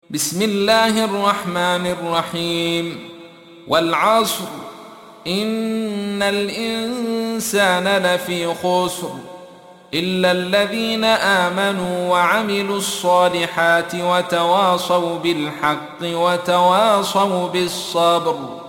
بسم الله الرحمن الرحيم. والعصر إن الإنسان لفي خسر إلا الذين آمنوا وعملوا الصالحات وتواصوا بالحق وتواصوا بالصبر.